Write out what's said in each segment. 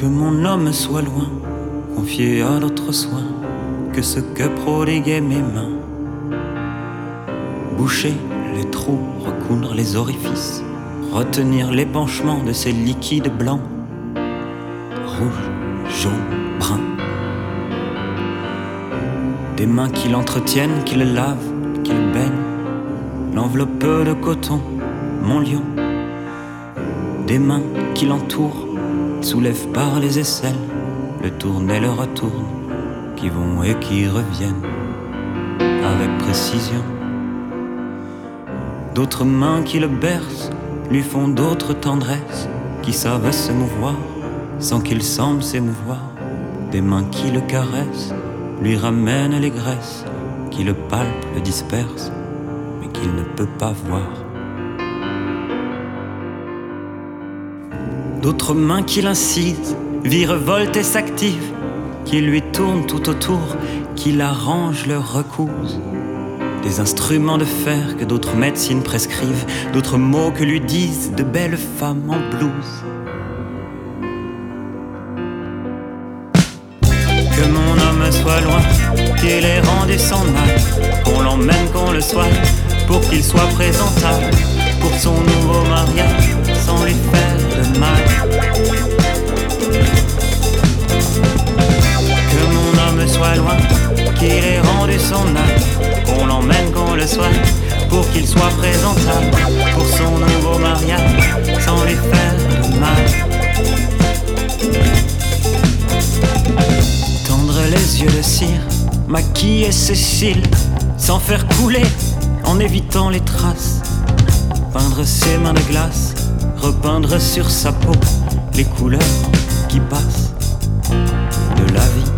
Que mon homme soit loin, confié à d'autres soins que ce que prodiguaient mes mains. Boucher les trous, recoudre les orifices, retenir l'épanchement de ces liquides blancs, rouge, jaune, brun. Des mains qui l'entretiennent, qui le lavent, qui le baignent, l'enveloppe de coton, mon lion. Des mains qui l'entourent, soulèvent par les aisselles, le tournent et le retournent, qui vont et qui reviennent avec précision. D'autres mains qui le bercent, lui font d'autres tendresses, qui savent se mouvoir sans qu'il semble s'émouvoir. Des mains qui le caressent, lui ramènent les graisses, qui le palpent, le dispersent, mais qu'il ne peut pas voir. D'autres mains qui l'incisent, virevoltent et s'activent, qui lui tournent tout autour, qui l'arrangent, le recousent. Des instruments de fer que d'autres médecines prescrivent, d'autres mots que lui disent de belles femmes en blouse. Que mon homme soit loin, qu'il ait rendu son âme, qu'on l'emmène, qu'on le soigne, pour qu'il soit présentable, pour son nouveau mariage, sans lui faire de mal. Que mon homme soit loin, qu'il ait rendu son âme, qu'on l'emmène, qu'on le soigne, pour qu'il soit présentable, pour son nouveau mariage, sans lui faire de mal. Tendre les yeux de cire, maquiller ses cils, sans faire couler, en évitant les traces. Peindre ses mains de glace, repeindre sur sa peau les couleurs qui passent de la vie.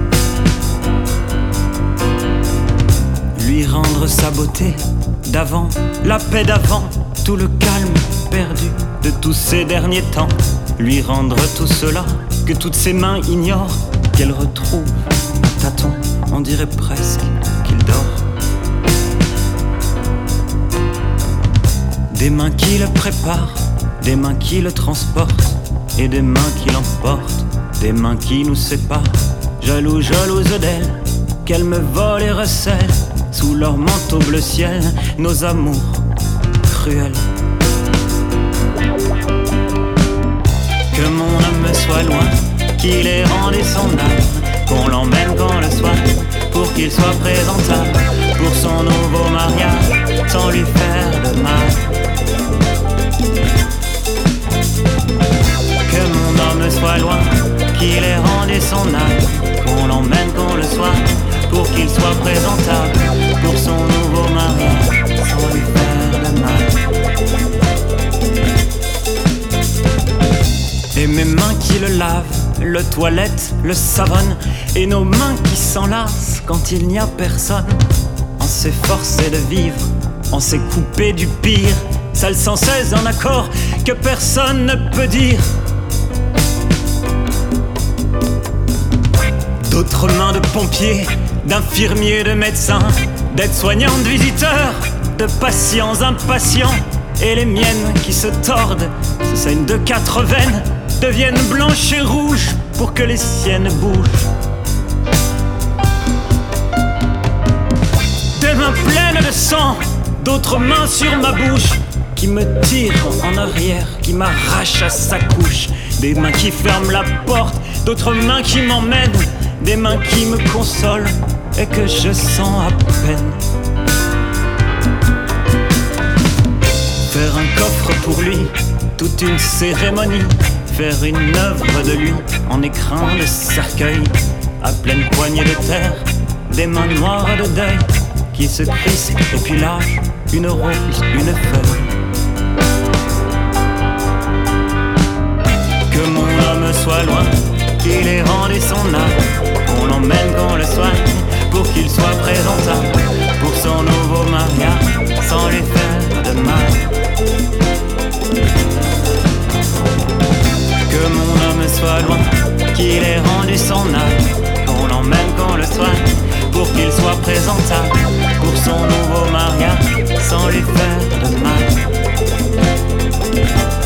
Lui rendre sa beauté d'avant, la paix d'avant, tout le calme perdu de tous ces derniers temps. Lui rendre tout cela que toutes ses mains ignorent, qu'elle retrouve à tâtons, on dirait presque qu'il dort. Des mains qui le préparent, des mains qui le transportent, et des mains qui l'emportent, des mains qui nous séparent. Jaloux, jalouse d'elle, qu'elle me vole et recèle, sous leur manteau bleu ciel, nos amours cruels. Que mon homme soit loin, qu'il ait rendu son âme, qu'on l'emmène, qu'on le soigne, pour qu'il soit présentable, pour son nouveau mariage, sans lui faire de mal. Que mon homme soit loin, qu'il ait rendu son âme, qu'on l'emmène, qu'on le soigne, pour qu'il soit présentable, pour son nouveau mariage, sans lui faire de mal. Et mes mains qui le lavent, le toilette, le savonnent, et nos mains qui s'enlacent quand il n'y a personne. On s'est forcé de vivre, on s'est coupé du pire, seul sans cesse en accord que personne ne peut dire. D'autres mains de pompiers, d'infirmiers, de médecins, d'aides-soignants, de visiteurs, de patients impatients, et les miennes qui se tordent, se saignent de quatre veines, deviennent blanches et rouges pour que les siennes bougent. Des mains pleines de sang, d'autres mains sur ma bouche, qui me tirent en arrière, qui m'arrachent à sa couche. Des mains qui ferment la porte, d'autres mains qui m'emmènent, des mains qui me consolent et que je sens à peine. Faire un coffre pour lui, toute une cérémonie, faire une œuvre de lui en écrin de cercueil, à pleine poignée de terre, des mains noires de deuil qui se crispent et puis lâchent une rose, une feuille. Que mon homme soit loin, qu'il ait rendu son âme, qu'on l'emmène, qu'on le soigne, pour qu'il soit présentable, pour son nouveau mariage, sans lui faire de mal. Que mon homme soit loin, qu'il ait rendu son âme, qu'on l'emmène, qu'on le soigne, pour qu'il soit présentable, pour son nouveau mariage, sans lui faire de mal.